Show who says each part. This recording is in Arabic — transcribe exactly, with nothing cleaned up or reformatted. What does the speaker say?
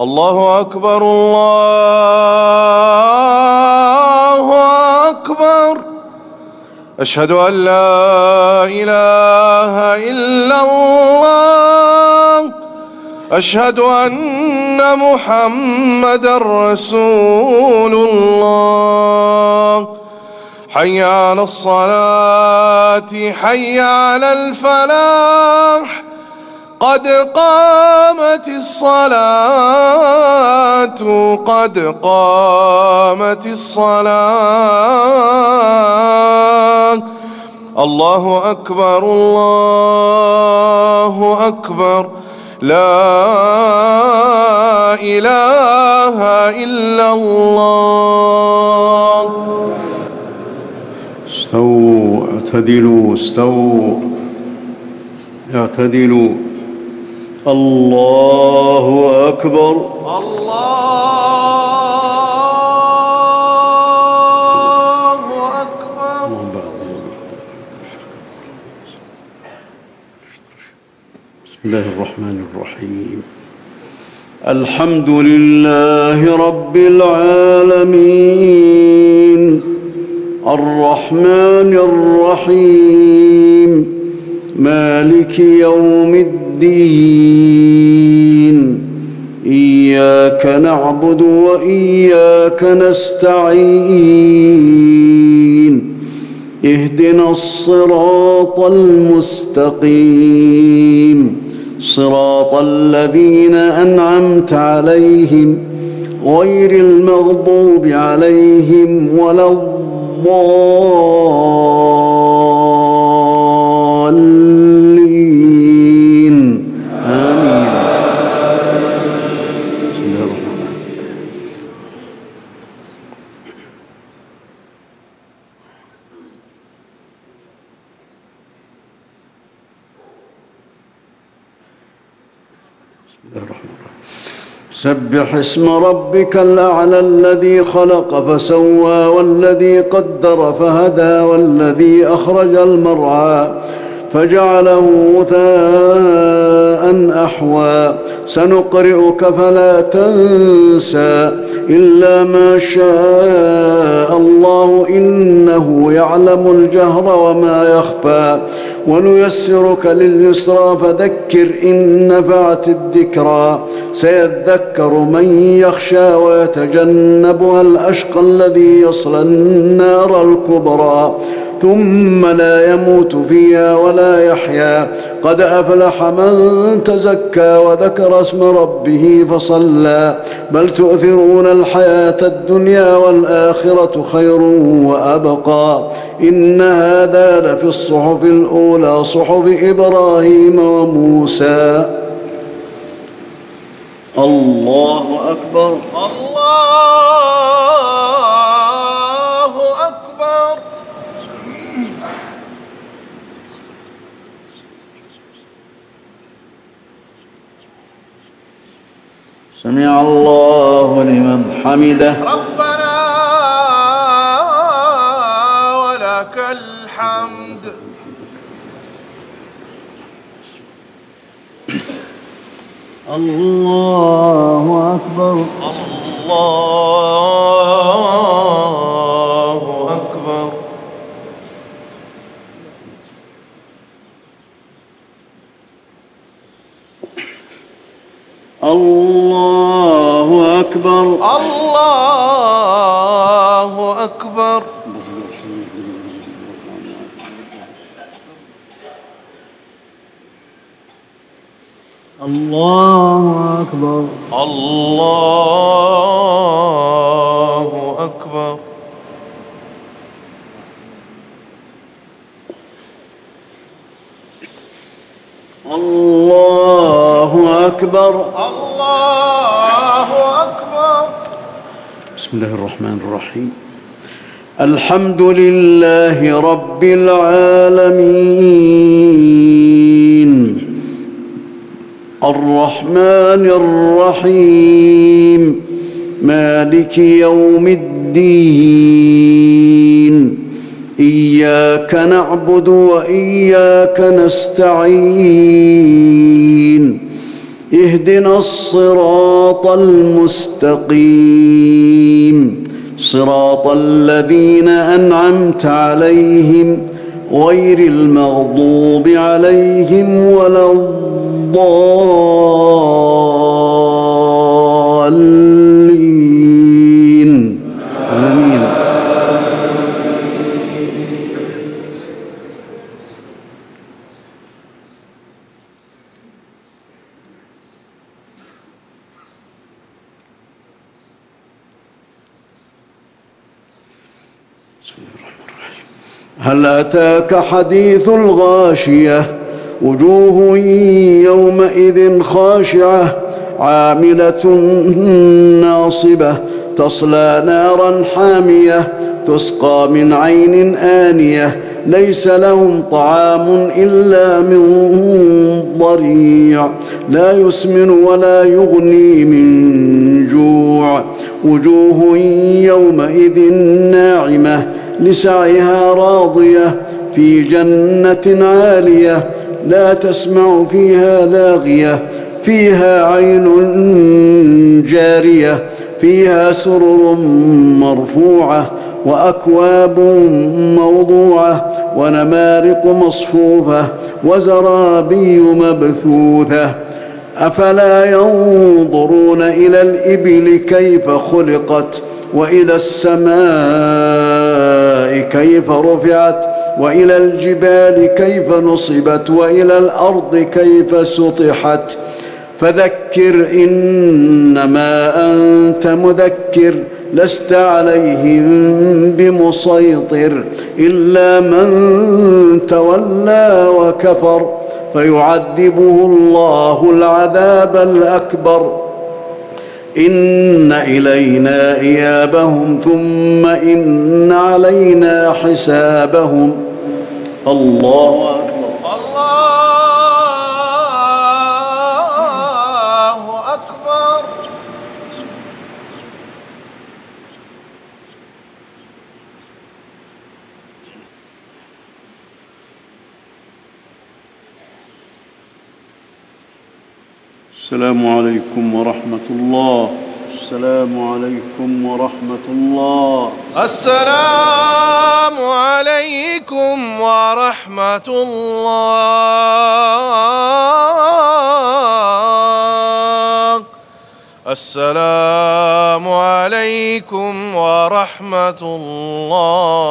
Speaker 1: الله أكبر الله أكبر. أشهد أن لا إله إلا الله. أشهد أن محمدًا رسول الله. حي على الصلاة حي على الفلاح. قد قامت الصلاة قد قامت الصلاة. الله أكبر الله أكبر. لا إله إلا الله.
Speaker 2: استووا اعتدلوا استووا اعتدلوا. الله أكبر
Speaker 1: الله أكبر.
Speaker 2: بسم الله الرحمن الرحيم. الحمد لله رب العالمين الرحمن الرحيم مالك يوم الدين. إياك نعبد وإياك نستعين. اهدنا الصراط المستقيم صراط الذين أنعمت عليهم غير المغضوب عليهم ولا الضالين. آمين. بسم الله الرحمن الرحيم. بسم الله الرحمن الرحيم. سبح اسم ربك الأعلى الذي خلق فسوى والذي قدر فهدى والذي أخرج المرعى فجعله غثاء أحوى. سنقرئك فلا تنسى إلا ما شاء الله إنه يعلم الجهر وما يخفى. ونيسرك لليسرى فذكر إن نفعت الذكرى. سيذكر من يخشى ويتجنبها الأشقى الذي يصلى النار الكبرى ثم لا يموت فيها ولا يحيا. قد أفلح من تزكى وذكر اسم ربه فصلى. بل تؤثرون الحياة الدنيا والآخرة خير وأبقى. إن هذا لفي الصحف الأولى صحف إبراهيم وموسى. الله أكبر
Speaker 1: الله أكبر.
Speaker 2: سمع الله لمن حمده.
Speaker 1: ربنا ولك الحمد.
Speaker 2: الله أكبر
Speaker 1: الله أكبر.
Speaker 2: الله أكبر
Speaker 1: الله أكبر.
Speaker 2: الله أكبر
Speaker 1: الله أكبر.
Speaker 2: الله أكبر
Speaker 1: الله أكبر.
Speaker 2: بسم الله الرحمن الرحيم. الحمد لله رب العالمين الرحمن الرحيم مالك يوم الدين. إياك نعبد وإياك نستعين. اهدنا الصراط المستقيم صراط الذين أنعمت عليهم غير المغضوب عليهم ولا الضالين آمين. بسم الله الرحمن الرحيم. هل أتاك حديث الغاشية وجوه يومئذ خاشعة عاملة ناصبة تصلى نارا حامية تسقى من عين آنية ليس لهم طعام إلا من ضريع لا يسمن ولا يغني من جوع وجوه يومئذ ناعمة لسعيها راضية في جنة عالية لا تسمع فيها لاغية فيها عين جارية فيها سرر مرفوعة وأكواب موضوعة ونمارق مصفوفة وزرابي مبثوثة أفلا ينظرون إلى الإبل كيف خلقت وإلى السماء كيف رفعت وإلى الجبال كيف نصبت وإلى الأرض كيف سطحت فذكر إنما أنت مذكر لست عليهم بمسيطر إلا من تولى وكفر فيعذبه الله العذاب الأكبر إن إلينا إيابهم ثم إن علينا حسابهم. الله أكبر.
Speaker 1: الله أكبر.
Speaker 2: السلام عليكم ورحمة الله. السلام عليكم ورحمة الله.
Speaker 1: السلام عليكم ورحمة الله. السلام عليكم ورحمة الله.